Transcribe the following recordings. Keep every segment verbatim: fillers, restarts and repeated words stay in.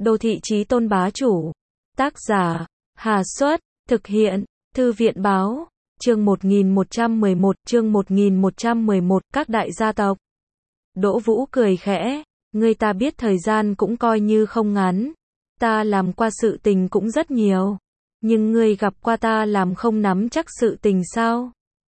Đô thị chí tôn bá chủ. Tác giả, Hà Xuất, thực hiện, Thư viện báo, chương một nghìn một trăm mười một, chương một nghìn một trăm mười một, các đại gia tộc. Đỗ Vũ cười khẽ, ngươi ta biết thời gian cũng coi như không ngắn, ta làm qua sự tình cũng rất nhiều, nhưng ngươi gặp qua ta làm không nắm chắc sự tình sao?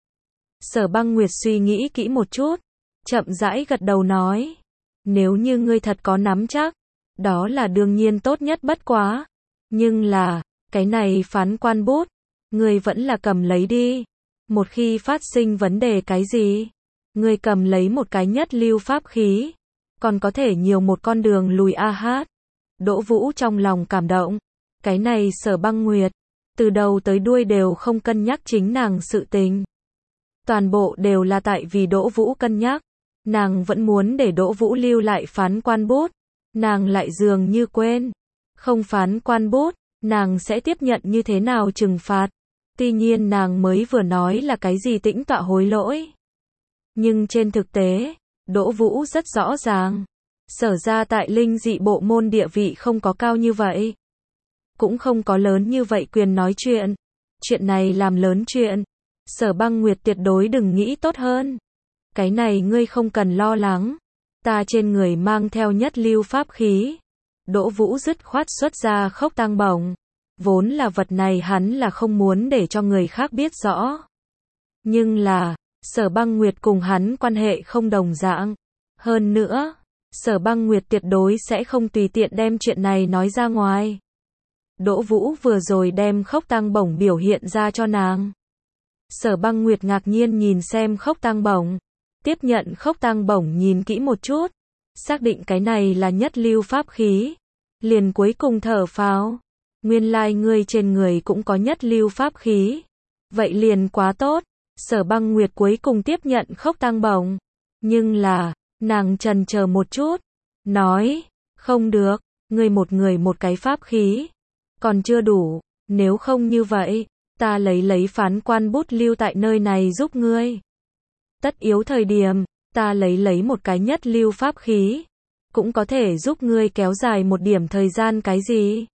Sở Băng Nguyệt suy nghĩ kỹ một chút, chậm rãi gật đầu nói, nếu như ngươi thật có nắm chắc, đó là đương nhiên tốt nhất bất quá, nhưng là, cái này phán quan bút, ngươi vẫn là cầm lấy đi, một khi phát sinh vấn đề cái gì, ngươi cầm lấy một cái nhất lưu pháp khí, còn có thể nhiều một con đường lùi a hát. Đỗ Vũ trong lòng cảm động, cái này Sở Băng Nguyệt, từ đầu tới đuôi đều không cân nhắc chính nàng sự tình. Toàn bộ đều là tại vì Đỗ Vũ cân nhắc, nàng vẫn muốn để Đỗ Vũ lưu lại phán quan bút, nàng lại dường như quên, không phán quan bút, nàng sẽ tiếp nhận như thế nào trừng phạt. Tuy nhiên nàng mới vừa nói là cái gì tĩnh tọa hối lỗi. Nhưng trên thực tế, Đỗ Vũ rất rõ ràng, Sở ra tại linh dị bộ môn địa vị không có cao như vậy, cũng không có lớn như vậy quyền nói chuyện. Chuyện này làm lớn chuyện, Sở Băng Nguyệt tuyệt đối đừng nghĩ tốt hơn. Cái này ngươi không cần lo lắng, ta trên người mang theo nhất lưu pháp khí. Đỗ Vũ dứt khoát xuất ra khốc tang bổng, vốn là vật này hắn là không muốn để cho người khác biết rõ. Nhưng là, Sở Băng Nguyệt cùng hắn quan hệ không đồng dạng. Hơn nữa, Sở Băng Nguyệt tuyệt đối sẽ không tùy tiện đem chuyện này nói ra ngoài. Đỗ Vũ vừa rồi đem khốc tang bổng biểu hiện ra cho nàng. Sở Băng Nguyệt ngạc nhiên nhìn xem khốc tang bổng, tiếp nhận khốc tang bổng nhìn kỹ một chút, xác định cái này là nhất lưu pháp khí, liền cuối cùng thở phào, nguyên lai ngươi trên người cũng có nhất lưu pháp khí, vậy liền quá tốt. Sở Băng Nguyệt cuối cùng tiếp nhận khốc tang bổng, nhưng là, nàng chần chờ một chút, nói, không được, ngươi một người một cái pháp khí, còn chưa đủ, nếu không như vậy, ta lấy lấy phán quan bút lưu tại nơi này giúp ngươi. Tất yếu thời điểm, ta lấy lấy một cái nhất lưu pháp khí, cũng có thể giúp ngươi kéo dài một điểm thời gian cái gì.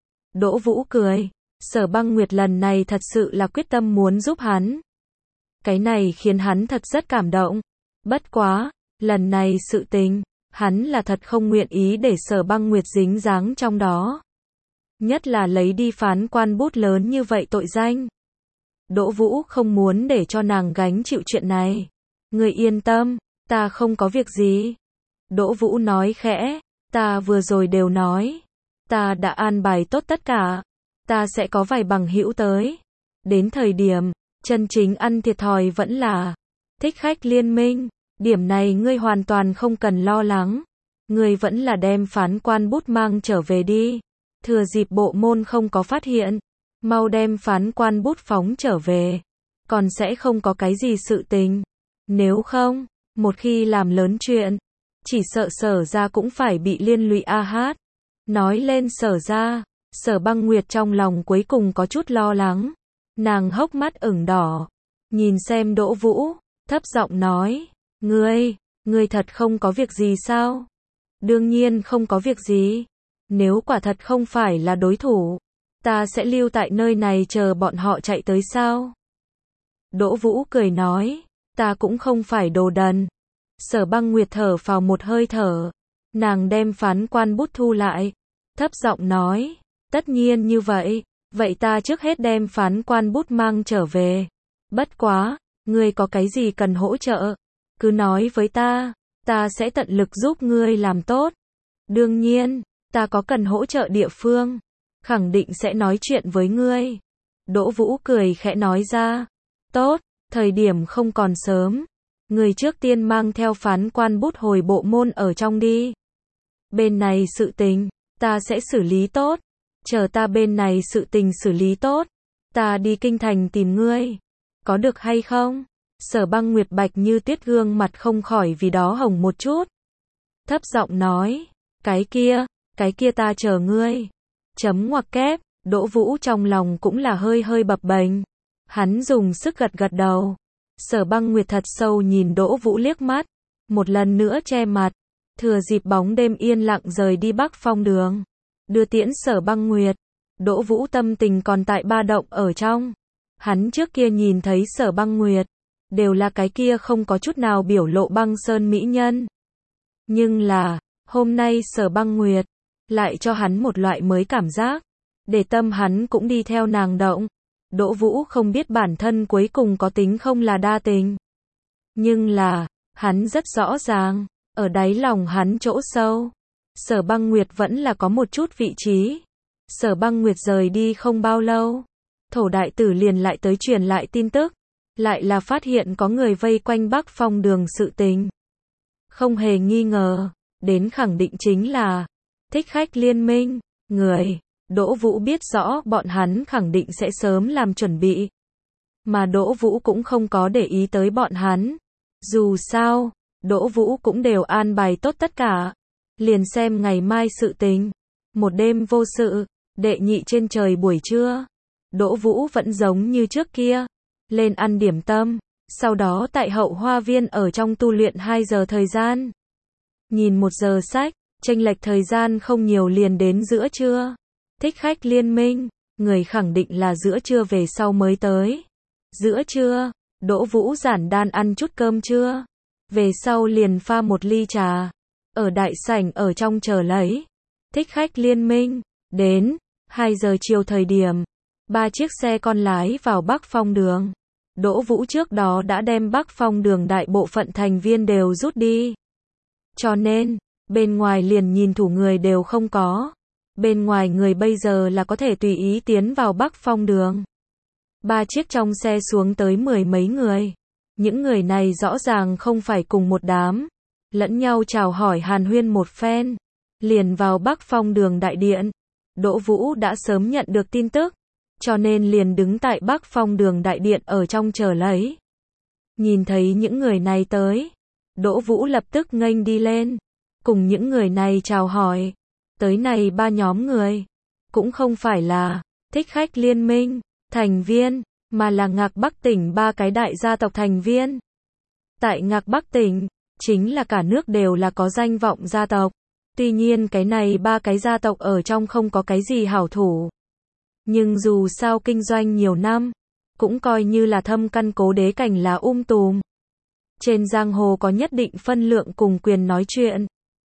Đỗ Vũ cười, Sở Băng Nguyệt lần này thật sự là quyết tâm muốn giúp hắn. Cái này khiến hắn thật rất cảm động. Bất quá, lần này sự tình, hắn là thật không nguyện ý để Sở Băng Nguyệt dính dáng trong đó. Nhất là lấy đi phán quan bút lớn như vậy tội danh. Đỗ Vũ không muốn để cho nàng gánh chịu chuyện này. Ngươi yên tâm, ta không có việc gì. Đỗ Vũ nói khẽ, ta vừa rồi đều nói, ta đã an bài tốt tất cả, ta sẽ có vài bằng hữu tới. Đến thời điểm, chân chính ăn thiệt thòi vẫn là Thích Khách Liên Minh, điểm này ngươi hoàn toàn không cần lo lắng. Ngươi vẫn là đem phán quan bút mang trở về đi, thừa dịp bộ môn không có phát hiện, mau đem phán quan bút phóng trở về, còn sẽ không có cái gì sự tình. Nếu không, một khi làm lớn chuyện, chỉ sợ Sở ra cũng phải bị liên lụy a hát. Nói lên Sở ra, Sở Băng Nguyệt trong lòng cuối cùng có chút lo lắng, nàng hốc mắt ửng đỏ, nhìn xem Đỗ Vũ, thấp giọng nói, ngươi, ngươi thật không có việc gì sao? Đương nhiên không có việc gì, nếu quả thật không phải là đối thủ, ta sẽ lưu tại nơi này chờ bọn họ chạy tới sao? Đỗ Vũ cười nói, ta cũng không phải đồ đần. Sở Băng Nguyệt thở phào một hơi thở, nàng đem phán quan bút thu lại, thấp giọng nói, tất nhiên như vậy, vậy ta trước hết đem phán quan bút mang trở về. Bất quá, ngươi có cái gì cần hỗ trợ, cứ nói với ta, ta sẽ tận lực giúp ngươi làm tốt. Đương nhiên, ta có cần hỗ trợ địa phương, khẳng định sẽ nói chuyện với ngươi. Đỗ Vũ cười khẽ nói ra, tốt, thời điểm không còn sớm, ngươi trước tiên mang theo phán quan bút hồi bộ môn ở trong đi. Bên này sự tình, ta sẽ xử lý tốt, chờ ta bên này sự tình xử lý tốt, ta đi kinh thành tìm ngươi, có được hay không? Sở Băng Nguyệt bạch như tuyết gương mặt không khỏi vì đó hồng một chút, thấp giọng nói, cái kia, cái kia ta chờ ngươi. Chấm ngoặc kép, Đỗ Vũ trong lòng cũng là hơi hơi bập bềnh, hắn dùng sức gật gật đầu. Sở Băng Nguyệt thật sâu nhìn Đỗ Vũ liếc mắt, một lần nữa che mặt, thừa dịp bóng đêm yên lặng rời đi Bắc Phong đường. đưa tiễn Sở Băng Nguyệt. Đỗ Vũ tâm tình còn tại ba động ở trong. Hắn trước kia nhìn thấy Sở Băng Nguyệt, đều là cái kia không có chút nào biểu lộ băng sơn mỹ nhân. Nhưng là, hôm nay Sở Băng Nguyệt, lại cho hắn một loại mới cảm giác, để tâm hắn cũng đi theo nàng động. Đỗ Vũ không biết bản thân cuối cùng có tính không là đa tình. Nhưng là, hắn rất rõ ràng, ở đáy lòng hắn chỗ sâu, Sở Băng Nguyệt vẫn là có một chút vị trí. Sở Băng Nguyệt rời đi không bao lâu, Thổ đại tử liền lại tới truyền lại tin tức, lại là phát hiện có người vây quanh Bắc Phong Đường sự tình. Không hề nghi ngờ, đến khẳng định chính là Thích Khách Liên Minh, người. Đỗ Vũ biết rõ bọn hắn khẳng định sẽ sớm làm chuẩn bị. Mà Đỗ Vũ cũng không có để ý tới bọn hắn. Dù sao, Đỗ Vũ cũng đều an bài tốt tất cả. Liền xem ngày mai sự tình. Một đêm vô sự, đệ nhị trên trời buổi trưa. Đỗ Vũ vẫn giống như trước kia. Lên ăn điểm tâm. Sau đó tại hậu hoa viên ở trong tu luyện hai giờ thời gian. Nhìn một giờ sách, chênh lệch thời gian không nhiều liền đến giữa trưa. Thích Khách Liên Minh, người khẳng định là giữa trưa về sau mới tới. Giữa trưa, Đỗ Vũ giản đan ăn chút cơm trưa. Về sau liền pha một ly trà. Ở đại sảnh ở trong chờ lấy. Thích Khách Liên Minh, đến, hai giờ chiều thời điểm. Ba chiếc xe con lái vào Bắc Phong Đường. Đỗ Vũ trước đó đã đem Bắc Phong Đường đại bộ phận thành viên đều rút đi. Cho nên, bên ngoài liền nhìn thủ người đều không có. Bên ngoài người bây giờ là có thể tùy ý tiến vào Bắc Phong Đường. Ba chiếc trong xe xuống tới mười mấy người. Những người này rõ ràng không phải cùng một đám. Lẫn nhau chào hỏi hàn huyên một phen. Liền vào Bắc Phong Đường đại điện. Đỗ Vũ đã sớm nhận được tin tức. Cho nên liền đứng tại Bắc Phong Đường đại điện ở trong chờ lấy. Nhìn thấy những người này tới. Đỗ Vũ lập tức nghênh đi lên. Cùng những người này chào hỏi. Tới này ba nhóm người. Cũng không phải là Thích Khách Liên Minh, thành viên, mà là Ngạc Bắc tỉnh ba cái đại gia tộc thành viên. Tại Ngạc Bắc tỉnh, chính là cả nước đều là có danh vọng gia tộc. Tuy nhiên cái này ba cái gia tộc ở trong không có cái gì hảo thủ. Nhưng dù sao kinh doanh nhiều năm, cũng coi như là thâm căn cố đế cảnh là um tùm. Trên giang hồ có nhất định phân lượng cùng quyền nói chuyện.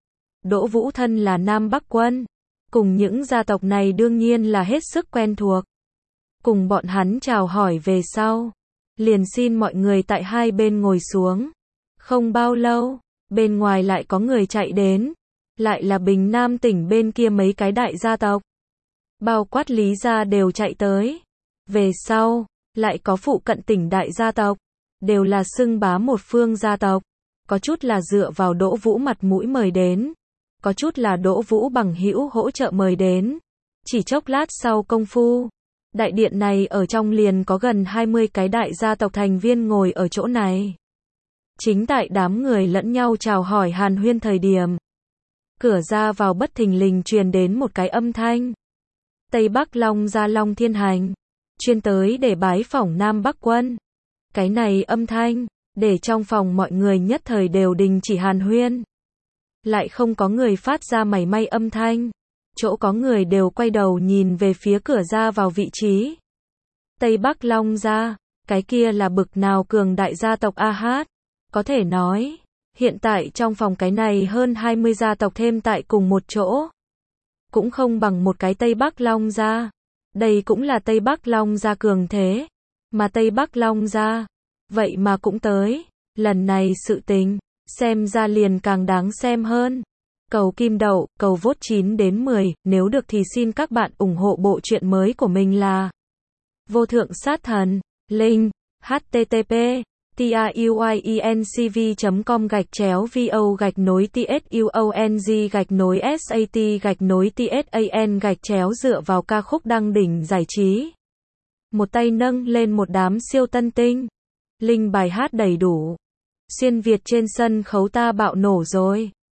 Đỗ Vũ thân là Nam Bắc quân, cùng những gia tộc này đương nhiên là hết sức quen thuộc. Cùng bọn hắn chào hỏi về sau, liền xin mọi người tại hai bên ngồi xuống. Không bao lâu, bên ngoài lại có người chạy đến, lại là Bình Nam tỉnh bên kia mấy cái đại gia tộc. Bao quát Lý gia đều chạy tới. Về sau, lại có phụ cận tỉnh đại gia tộc, đều là xưng bá một phương gia tộc. Có chút là dựa vào Đỗ Vũ mặt mũi mời đến. Có chút là Đỗ Vũ bằng hữu hỗ trợ mời đến. Chỉ chốc lát sau công phu, đại điện này ở trong liền có gần hai mươi cái đại gia tộc thành viên ngồi ở chỗ này. Chính tại đám người lẫn nhau chào hỏi hàn huyên thời điểm. Cửa ra vào bất thình lình truyền đến một cái âm thanh. Tây Bắc Long gia Long Thiên Hành, chuyên tới để bái phỏng Nam Bắc quân. Cái này âm thanh, để trong phòng mọi người nhất thời đều đình chỉ hàn huyên. Lại không có người phát ra mảy may âm thanh. Chỗ có người đều quay đầu nhìn về phía cửa ra vào vị trí. Tây Bắc Long gia, cái kia là bực nào cường đại gia tộc a hát. Có thể nói, hiện tại trong phòng cái này hơn hai mươi gia tộc thêm tại cùng một chỗ. Cũng không bằng một cái Tây Bắc Long gia. Đây cũng là Tây Bắc Long gia cường thế. Mà Tây Bắc Long gia, vậy mà cũng tới. Lần này sự tình, xem ra liền càng đáng xem hơn. Cầu kim đậu, cầu vote chín đến mười, nếu được thì xin các bạn ủng hộ bộ truyện mới của mình là Vô Thượng Sát Thần. Link http tuyencv chấm com gạch chéo vo gạch nối tsuong gạch nối sat gạch nối tsan gạch chéo dựa vào ca khúc đăng đỉnh giải trí. Một tay nâng lên một đám siêu tân tinh. Link bài hát đầy đủ. Xuyên Việt trên sân khấu ta bạo nổ rồi.